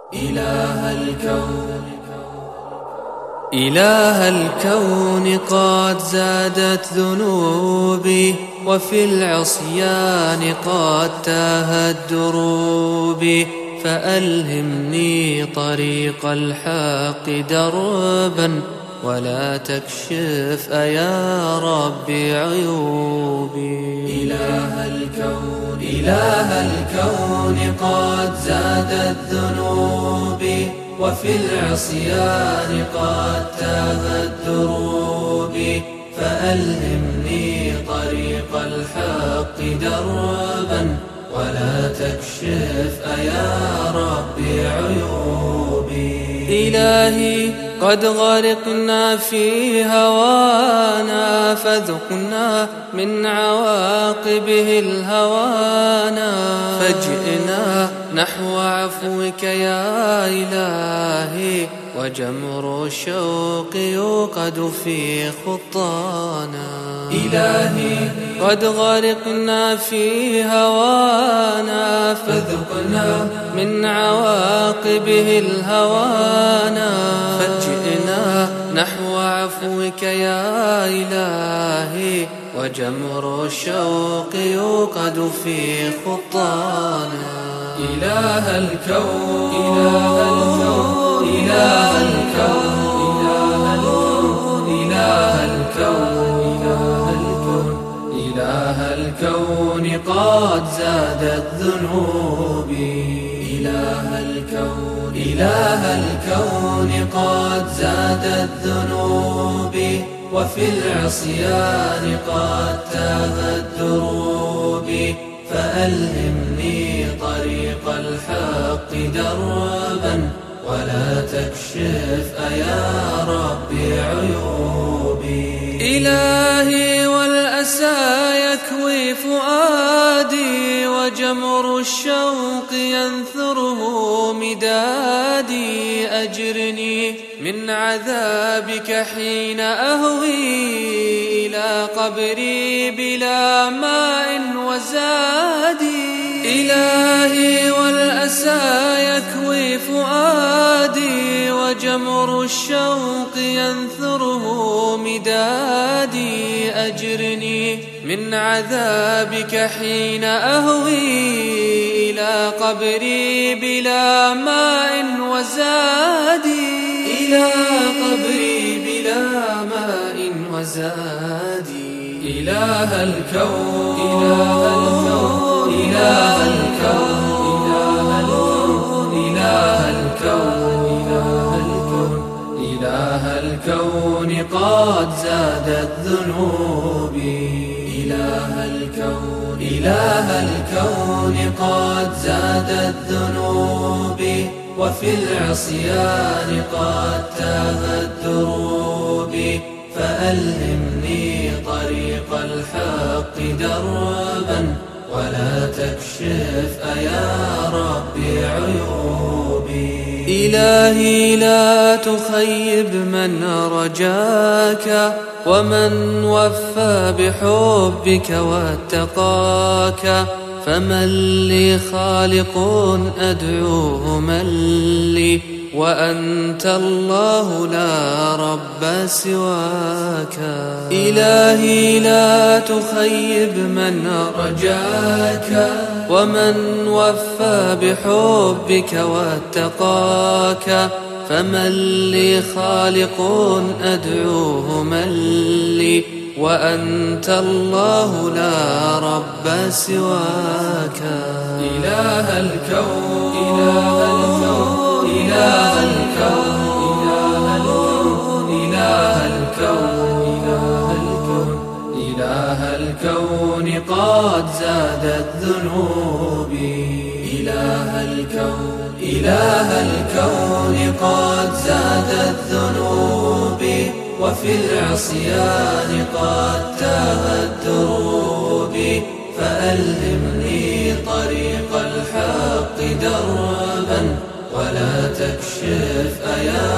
إله الكون قد زادت ذنوبي، وفي العصيان قد تاهت دروبي، فألهمني طريق الحق دربا، ولا تكشف يا ربي عيوبي. إله الكون قد زادت ذنوبي، وفي العصيان قد تاهت دروبي، فألهمني طريق الحق دربا، ولا تكشف يا ربي عيوبي. إلهي قد غرقنا في هوانا، فذقنا من عواقبه الهوانا، فجئنا نحو عفوك يا إلهي، وجمر الشوق يوقد في خطانا. إلهي قد غرقنا في هوانا، فذقنا من عواقبه الهوانا، فجئنا نحو عفوك يا إلهي، وجمر الشوق يوقد في خطانا. إله الكون إله الكون إله الكون إله الكون قد زادت ذنوبي. إله الكون قد زادت ذنوبي، وفي العصيان قد تاهت دروبي، فألهمني طريق الحق دربا، ولا تكشف يا ربي عيوبي. إلهي والأسى يكوي فؤادي، وجمر الشوق ينثره مدادي، أجرني من عذابك حين أهوي إلى قبري بلا ماء وزادي. إلهي والأسى يكوي فؤادي، وجمر الشوق ينثره مدادي، أجرني من عذابك حين أهوي إلى قبري بلا ماء وزادي. إلى قبري بلا ماء وزادي. إله الكون إله الكون إله الكون إله الكون قد زادت ذنوبي. إله الكون قد زادت ذنوبي، وفي العصيان قد تاهت دروبي، فألهمني طريق الحق دربا، ولا تكشف يا ربي عيوبي. إلهي لا تخيب من رجاك، ومن وفى بحبك واتقاك، فمن لي خالق أدعوه من لي، وأنت الله لا رب سواك. إلهي لا تخيب من رجاك، ومن وفى بحبك واتقاك، فمن لي خالق أدعوه من لي، وأنت الله لا رب سواك. إله الكون إله الكون إله الكون إله الكون قد زادت ذنوبي. إله الكون قد زادت ذنوبي، وفي العصيان قد تاهت دروبي، فألهمني طريق الحق دربا، ولا تكشف يا